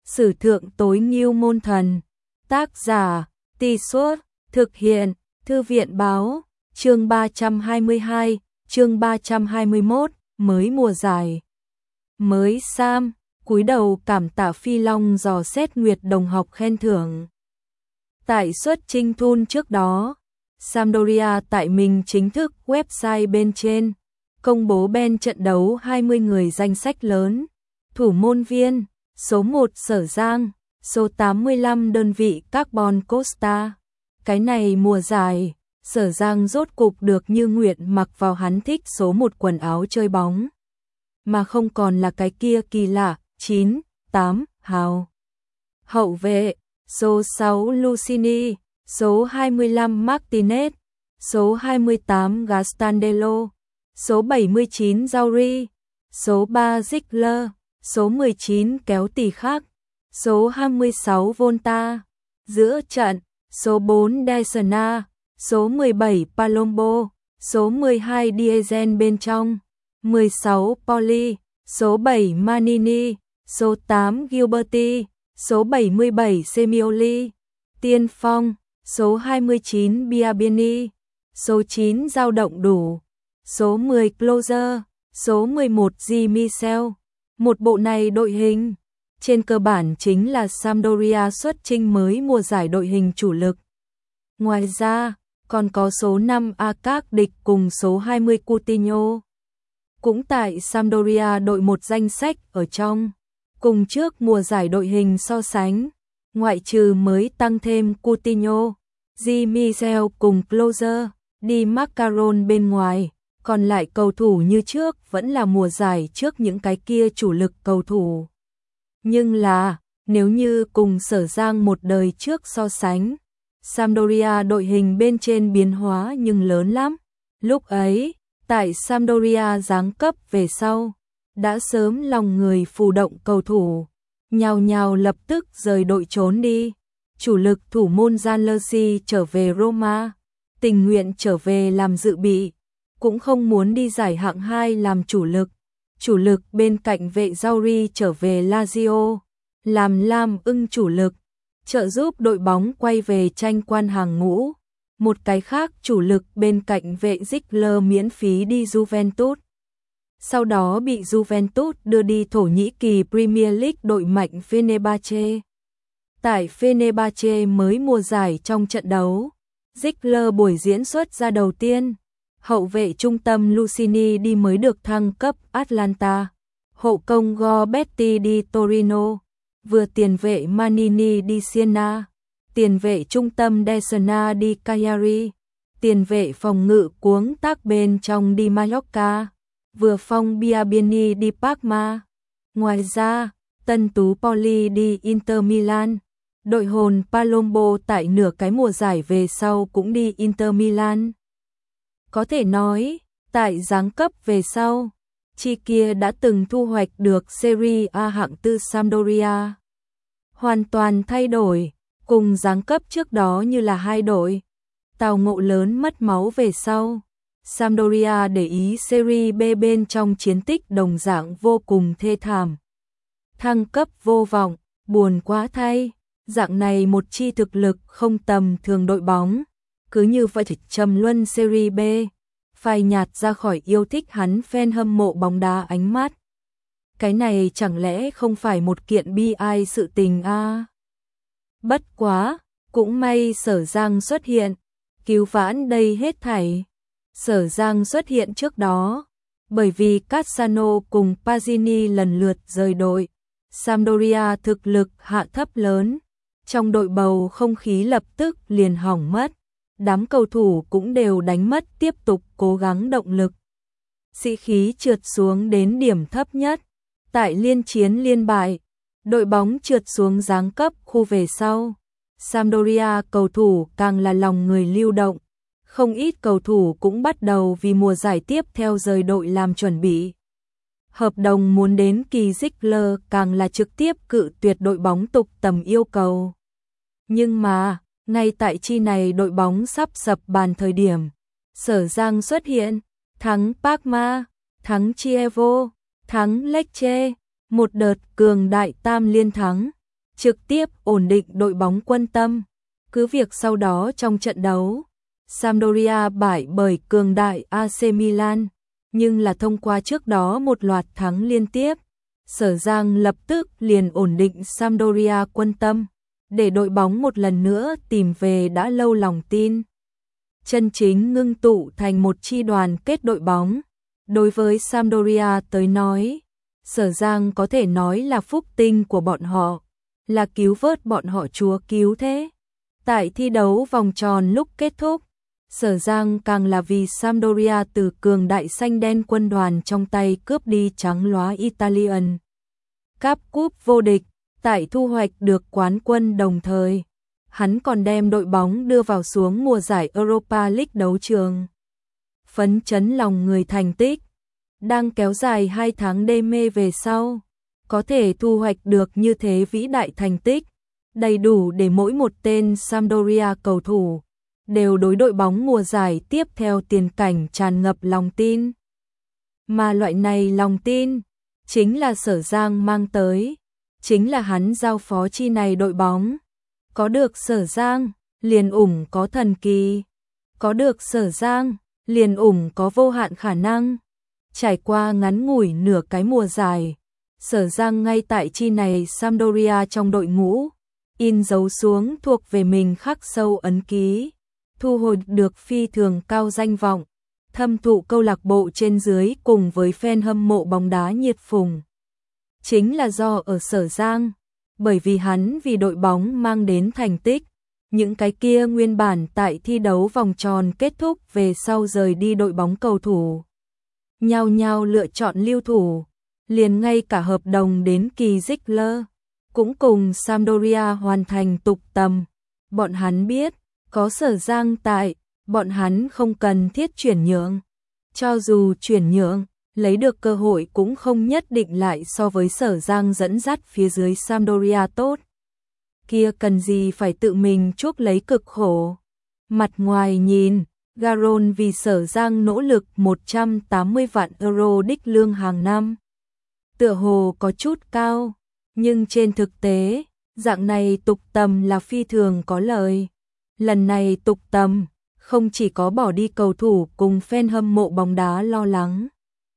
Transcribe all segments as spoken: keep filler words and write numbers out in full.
Sử thượng tối ngưu môn thần. Tác giả, Tì Suốt, thực hiện, Thư viện báo, chương ba trăm hai mươi hai, chương ba trăm hai mươi mốt, mới mùa giải. Mới Sam, cúi đầu cảm tạ Phi Long dò xét Nguyệt đồng học khen thưởng. Tại suất Trinh Thun trước đó, Sampdoria tại mình chính thức website bên trên, công bố ben trận đấu hai mươi người danh sách lớn. Thủ môn viên, số một Sở Giang, số tám mươi lăm đơn vị Carbon Costa. Cái này mùa giải, Sở Giang rốt cục được Như Nguyệt mặc vào hắn thích số một quần áo chơi bóng. Mà không còn là cái kia kỳ lạ, chín, tám, hào. Hậu vệ, số sáu Lucini, số hai mươi lăm Martinez, số hai mươi tám Gastandello, số bảy mươi chín Zauri, số ba Ziegler, số mười chín Kéo Tì Khắc, số hai mươi sáu Volta. Giữa trận, số bốn Dysona, số mười bảy Palombo, số mười hai Diesel bên trong, mười sáu Poli, số bảy Manini, số tám Gilberti, số bảy mươi bảy Semioli. Tiên phong, số hai mươi chín Biabiani, số chín Dao Động Đủ, số mười Closer, số mười một G. Michel. Một bộ này đội hình, trên cơ bản chính là Sampdoria xuất chinh mới mùa giải đội hình chủ lực. Ngoài ra, còn có số năm Akak địch cùng số hai mươi Coutinho. Cũng tại Sampdoria đội một danh sách ở trong. Cùng trước mùa giải đội hình so sánh, ngoại trừ mới tăng thêm Coutinho, G. Michel cùng Closer, Di Macaron bên ngoài, còn lại cầu thủ như trước vẫn là mùa giải trước những cái kia chủ lực cầu thủ. Nhưng là, nếu như cùng Sở Giang một đời trước so sánh, Sampdoria đội hình bên trên biến hóa nhưng lớn lắm. Lúc ấy, tại Sampdoria giáng cấp về sau, đã sớm lòng người phù động cầu thủ, nhào nhào lập tức rời đội trốn đi. Chủ lực thủ môn Gianluigi trở về Roma, tình nguyện trở về làm dự bị, cũng không muốn đi giải hạng hai làm chủ lực. Chủ lực bên cạnh vệ Zauri trở về Lazio, làm Lam ưng chủ lực, trợ giúp đội bóng quay về tranh quan hàng ngũ. Một cái khác chủ lực bên cạnh vệ Ziegler miễn phí đi Juventus. Sau đó bị Juventus đưa đi Thổ Nhĩ Kỳ Premier League đội mạnh Fenerbahce. Tại Fenerbahce mới mùa giải trong trận đấu, Ziegler buổi diễn xuất ra đầu tiên. Hậu vệ trung tâm Lucini đi mới được thăng cấp Atlanta. Hậu công Gorbetti đi Torino. Vừa tiền vệ Manini đi Siena. Tiền vệ trung tâm Desena đi Cagliari. Tiền vệ phòng ngự cuống tác bên trong đi Mallorca. Vừa phong Biabiani đi Parma. Ngoài ra, tân tú Poli đi Inter Milan. Đội hồn Palombo tại nửa cái mùa giải về sau cũng đi Inter Milan. Có thể nói, tại giáng cấp về sau, chi kia đã từng thu hoạch được Serie A hạng tư Sampdoria. Hoàn toàn thay đổi, cùng giáng cấp trước đó như là hai đội. Tào ngộ lớn mất máu về sau. Sampdoria để ý Serie B bên trong chiến tích đồng dạng vô cùng thê thảm. Thăng cấp vô vọng, buồn quá thay. Dạng này một chi thực lực không tầm thường đội bóng. Cứ như vậy trầm luân Serie B, phai nhạt ra khỏi yêu thích hắn fan hâm mộ bóng đá ánh mắt. Cái này chẳng lẽ không phải một kiện bi ai sự tình a? À? Bất quá, cũng may Sở Giang xuất hiện, cứu vãn đây hết thảy. Sở Giang xuất hiện trước đó, bởi vì Cassano cùng Pazzini lần lượt rời đội, Sampdoria thực lực hạ thấp lớn, trong đội bầu không khí lập tức liền hỏng mất. Đám cầu thủ cũng đều đánh mất tiếp tục cố gắng động lực. Sĩ khí trượt xuống đến điểm thấp nhất. Tại liên chiến liên bại, đội bóng trượt xuống giáng cấp khu về sau. Sampdoria cầu thủ càng là lòng người lưu động. Không ít cầu thủ cũng bắt đầu vì mùa giải tiếp theo rời đội làm chuẩn bị. Hợp đồng muốn đến kỳ Ziegler càng là trực tiếp cự tuyệt đội bóng tục tầm yêu cầu. Nhưng mà, ngay tại chi này đội bóng sắp sập bàn thời điểm, Sở Giang xuất hiện, thắng Parma, thắng Chievo, thắng Lecce, một đợt cường đại tam liên thắng, trực tiếp ổn định đội bóng quân tâm. Cứ việc sau đó trong trận đấu, Sampdoria bại bởi cường đại a xê Milan, nhưng là thông qua trước đó một loạt thắng liên tiếp, Sở Giang lập tức liền ổn định Sampdoria quân tâm, để đội bóng một lần nữa tìm về đã lâu lòng tin. Chân chính ngưng tụ thành một chi đoàn kết đội bóng. Đối với Sampdoria tới nói, Sở Giang có thể nói là phúc tinh của bọn họ, là cứu vớt bọn họ chúa cứu thế. Tại thi đấu vòng tròn lúc kết thúc, Sở Giang càng là vì Sampdoria từ cường đại xanh đen quân đoàn trong tay cướp đi trắng lóa Italian Cup cúp vô địch, tại thu hoạch được quán quân đồng thời. Hắn còn đem đội bóng đưa vào xuống mùa giải Europa League đấu trường. Phấn chấn lòng người thành tích, đang kéo dài hai tháng đê mê về sau, có thể thu hoạch được như thế vĩ đại thành tích, đầy đủ để mỗi một tên Sampdoria cầu thủ đều đối đội bóng mùa giải tiếp theo tiền cảnh tràn ngập lòng tin. Mà loại này lòng tin, chính là Sở Giang mang tới, chính là hắn giao phó chi này đội bóng. Có được Sở Giang, liền ủng có thần kỳ. Có được Sở Giang, liền ủng có vô hạn khả năng. Trải qua ngắn ngủi nửa cái mùa dài, Sở Giang ngay tại chi này Sampdoria trong đội ngũ, in dấu xuống thuộc về mình khắc sâu ấn ký, thu hồi được phi thường cao danh vọng, thâm thụ câu lạc bộ trên dưới cùng với fan hâm mộ bóng đá nhiệt phùng. Chính là do ở Sở Giang, bởi vì hắn vì đội bóng mang đến thành tích, những cái kia nguyên bản tại thi đấu vòng tròn kết thúc về sau rời đi đội bóng cầu thủ. Nhao nhao lựa chọn lưu thủ, liền ngay cả hợp đồng đến kỳ Ziegler, cũng cùng Sampdoria hoàn thành tục tầm. Bọn hắn biết, có Sở Giang tại, bọn hắn không cần thiết chuyển nhượng. Cho dù chuyển nhượng, lấy được cơ hội cũng không nhất định lại so với Sở Giang dẫn dắt phía dưới Sampdoria tốt. Kia cần gì phải tự mình chuốc lấy cực khổ. Mặt ngoài nhìn, Garon vì Sở Giang nỗ lực một trăm tám mươi vạn euro đích lương hàng năm. Tựa hồ có chút cao, nhưng trên thực tế, dạng này tục tầm là phi thường có lợi. Lần này tục tầm, không chỉ có bỏ đi cầu thủ cùng fan hâm mộ bóng đá lo lắng,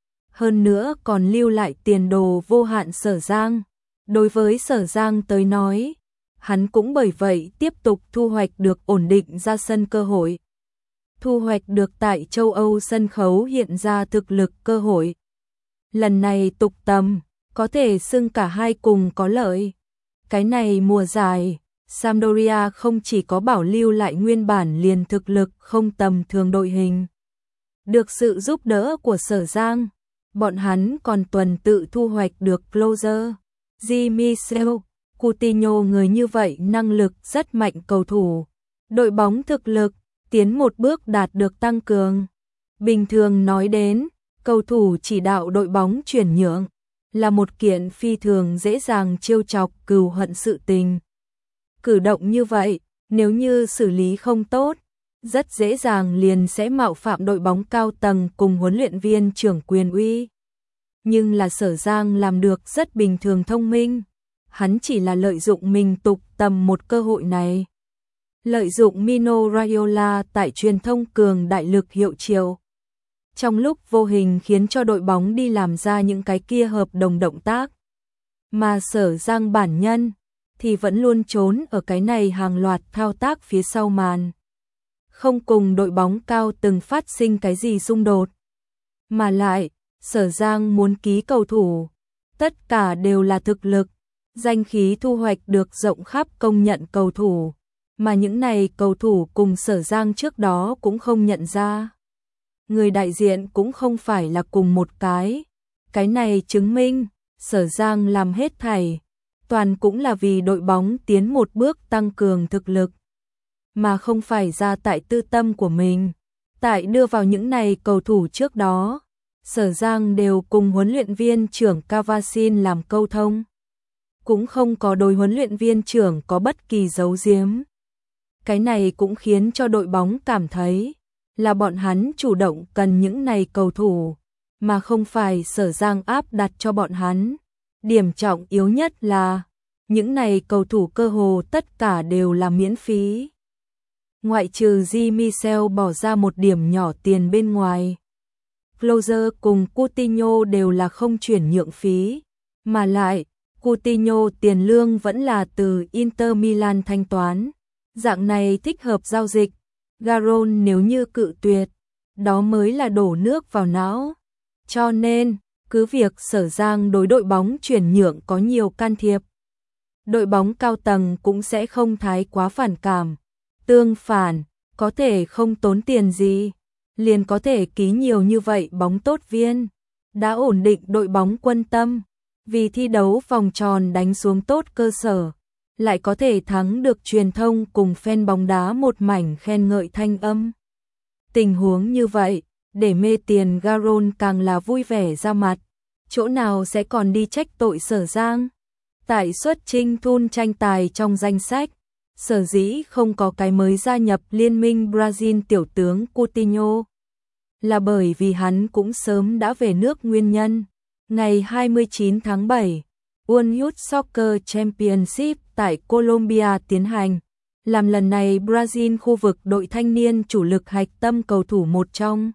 hơn nữa còn lưu lại tiền đồ vô hạn Sở Giang. Đối với Sở Giang tới nói, hắn cũng bởi vậy tiếp tục thu hoạch được ổn định ra sân cơ hội. Thu hoạch được tại châu Âu sân khấu hiện ra thực lực cơ hội. Lần này tục tầm, có thể xưng cả hai cùng có lợi. Cái này mùa giải, Sampdoria không chỉ có bảo lưu lại nguyên bản liền thực lực không tầm thường đội hình. Được sự giúp đỡ của Sở Giang, bọn hắn còn tuần tự thu hoạch được closer, Jean-Michel Coutinho, người như vậy năng lực rất mạnh cầu thủ. Đội bóng thực lực, tiến một bước đạt được tăng cường. Bình thường nói đến, cầu thủ chỉ đạo đội bóng chuyển nhượng, là một kiện phi thường dễ dàng trêu chọc cừu hận sự tình. Cử động như vậy, nếu như xử lý không tốt, rất dễ dàng liền sẽ mạo phạm đội bóng cao tầng cùng huấn luyện viên trưởng quyền uy. Nhưng là Sở Giang làm được rất bình thường thông minh, hắn chỉ là lợi dụng mình tục tầm một cơ hội này. Lợi dụng Mino Raiola tại truyền thông cường đại lực hiệu triệu. Trong lúc vô hình khiến cho đội bóng đi làm ra những cái kia hợp đồng động tác. Mà Sở Giang bản nhân thì vẫn luôn trốn ở cái này hàng loạt thao tác phía sau màn. Không cùng đội bóng cao từng phát sinh cái gì xung đột. Mà lại, Sở Giang muốn ký cầu thủ, tất cả đều là thực lực, danh khí thu hoạch được rộng khắp công nhận cầu thủ, mà những này cầu thủ cùng Sở Giang trước đó cũng không nhận ra. Người đại diện cũng không phải là cùng một cái. Cái này chứng minh, Sở Giang làm hết thảy, toàn cũng là vì đội bóng tiến một bước tăng cường thực lực, mà không phải ra tại tư tâm của mình. Tại đưa vào những này cầu thủ trước đó, Sở Giang đều cùng huấn luyện viên trưởng Cavasin làm câu thông. Cũng không có đối huấn luyện viên trưởng có bất kỳ giấu giếm. Cái này cũng khiến cho đội bóng cảm thấy là bọn hắn chủ động cần những này cầu thủ, mà không phải Sở Giang áp đặt cho bọn hắn. Điểm trọng yếu nhất là những này cầu thủ cơ hồ tất cả đều là miễn phí. Ngoại trừ Jean-Michel bỏ ra một điểm nhỏ tiền bên ngoài. Closer cùng Coutinho đều là không chuyển nhượng phí, mà lại, Coutinho tiền lương vẫn là từ Inter Milan thanh toán. Dạng này thích hợp giao dịch, Garon nếu như cự tuyệt, đó mới là đổ nước vào não. Cho nên, cứ việc Sở Giang đối đội bóng chuyển nhượng có nhiều can thiệp, đội bóng cao tầng cũng sẽ không thái quá phản cảm. Tương phản, có thể không tốn tiền gì, liền có thể ký nhiều như vậy bóng tốt viên, đã ổn định đội bóng quân tâm, vì thi đấu vòng tròn đánh xuống tốt cơ sở, lại có thể thắng được truyền thông cùng fan bóng đá một mảnh khen ngợi thanh âm. Tình huống như vậy, để mê tiền Garon càng là vui vẻ ra mặt, chỗ nào sẽ còn đi trách tội Sở Giang. Tại suất Trinh Thun tranh tài trong danh sách, sở dĩ không có cái mới gia nhập liên minh Brazil tiểu tướng Coutinho, là bởi vì hắn cũng sớm đã về nước nguyên nhân. Ngày hai mươi chín tháng bảy, World Youth Soccer Championship tại Colombia tiến hành, làm lần này Brazil khu vực đội thanh niên chủ lực hạch tâm cầu thủ một trong.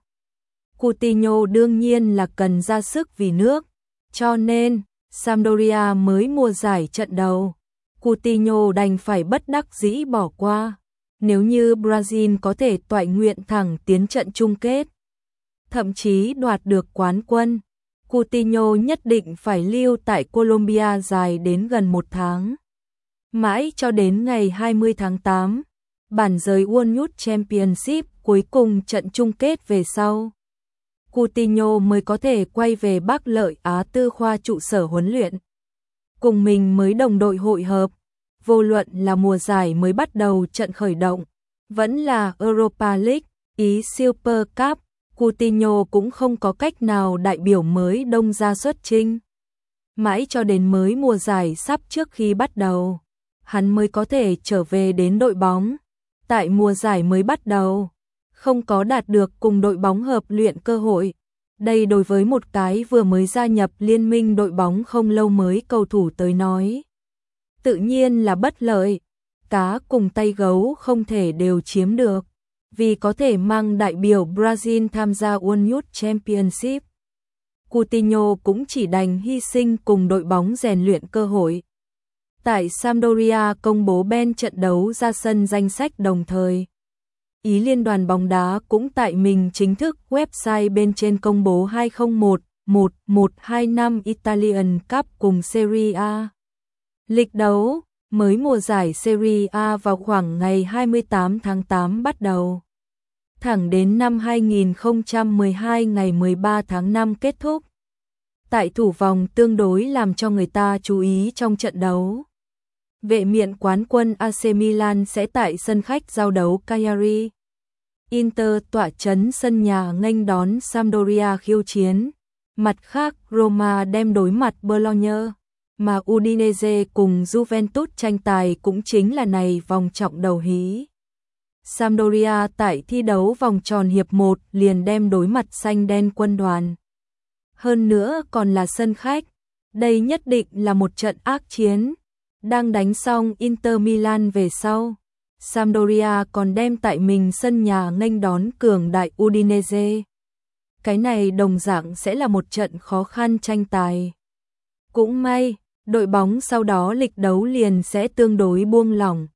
Coutinho đương nhiên là cần ra sức vì nước, cho nên Sampdoria mới mua giải trận đầu. Coutinho đành phải bất đắc dĩ bỏ qua. Nếu như Brazil có thể toại nguyện thẳng tiến trận chung kết, thậm chí đoạt được quán quân, Coutinho nhất định phải lưu tại Colombia dài đến gần một tháng. Mãi cho đến ngày hai mươi tháng tám, bản rời World Youth Championship cuối cùng trận chung kết về sau, Coutinho mới có thể quay về Bắc Lợi Á Tư khoa trụ sở huấn luyện. Cùng mình mới đồng đội hội hợp, vô luận là mùa giải mới bắt đầu trận khởi động, vẫn là Europa League, Ý Super Cup, Coutinho cũng không có cách nào đại biểu mới đông ra xuất chinh. Mãi cho đến mới mùa giải sắp trước khi bắt đầu, hắn mới có thể trở về đến đội bóng. Tại mùa giải mới bắt đầu, không có đạt được cùng đội bóng hợp luyện cơ hội. Đây đối với một cái vừa mới gia nhập liên minh đội bóng không lâu mới cầu thủ tới nói, tự nhiên là bất lợi. Cá cùng tay gấu không thể đều chiếm được, vì có thể mang đại biểu Brazil tham gia World Youth Championship. Coutinho cũng chỉ đành hy sinh cùng đội bóng rèn luyện cơ hội. Tại Sampdoria công bố ban trận đấu ra sân danh sách đồng thời, Ý Liên đoàn bóng đá cũng tại mình chính thức website bên trên công bố hai không một một một hai năm Italian Cup cùng Serie A. Lịch đấu mới mùa giải Serie A vào khoảng ngày hai mươi tám tháng tám bắt đầu, thẳng đến năm hai nghìn không trăm mười hai ngày mười ba tháng năm kết thúc. Tại thủ vòng tương đối làm cho người ta chú ý trong trận đấu, vệ miện quán quân a xê Milan sẽ tại sân khách giao đấu Cagliari. Inter tỏa trấn sân nhà nghênh đón Sampdoria khiêu chiến. Mặt khác, Roma đem đối mặt Bologna, mà Udinese cùng Juventus tranh tài cũng chính là này vòng trọng đầu hí. Sampdoria tại thi đấu vòng tròn hiệp một liền đem đối mặt xanh đen quân đoàn. Hơn nữa còn là sân khách, đây nhất định là một trận ác chiến. Đang đánh xong Inter Milan về sau, Sampdoria còn đem tại mình sân nhà nghênh đón cường đại Udinese. Cái này đồng dạng sẽ là một trận khó khăn tranh tài. Cũng may, đội bóng sau đó lịch đấu liền sẽ tương đối buông lỏng.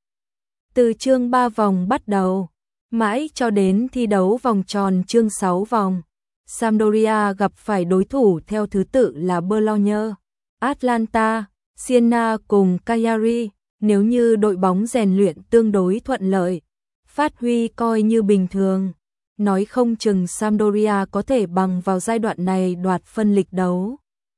Từ chương ba vòng bắt đầu, mãi cho đến thi đấu vòng tròn chương sáu vòng, Sampdoria gặp phải đối thủ theo thứ tự là Bologna, Atalanta, Siena cùng Cagliari. Nếu như đội bóng rèn luyện tương đối thuận lợi, phát huy coi như bình thường, nói không chừng Sampdoria có thể bằng vào giai đoạn này đoạt phân lịch đấu,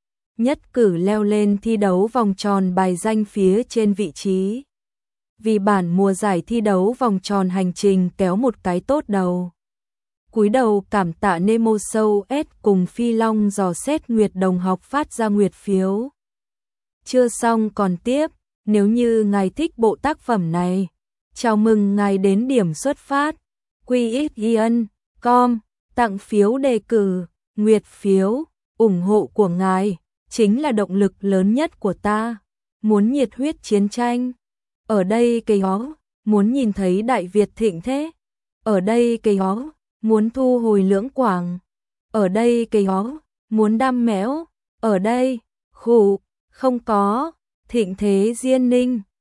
nhất cử leo lên thi đấu vòng tròn bài danh phía trên vị trí. Vì bản mùa giải thi đấu vòng tròn hành trình kéo một cái tốt đầu. Cúi đầu cảm tạ Nemo Show S cùng Phi Long dò xét Nguyệt đồng học phát ra nguyệt phiếu. Chưa xong còn tiếp. Nếu như ngài thích bộ tác phẩm này, chào mừng ngài đến điểm xuất phát quy x ian chấm com tặng phiếu đề cử, nguyệt phiếu, ủng hộ của ngài chính là động lực lớn nhất của ta. muốn nhiệt huyết chiến tranh. Ở đây cây ó, muốn nhìn thấy Đại Việt thịnh thế. Ở đây cây ó, muốn thu hồi Lưỡng Quảng. Ở đây cây ó, muốn đam mẽo. Ở đây, khụ, không có, thịnh thế Diên Ninh.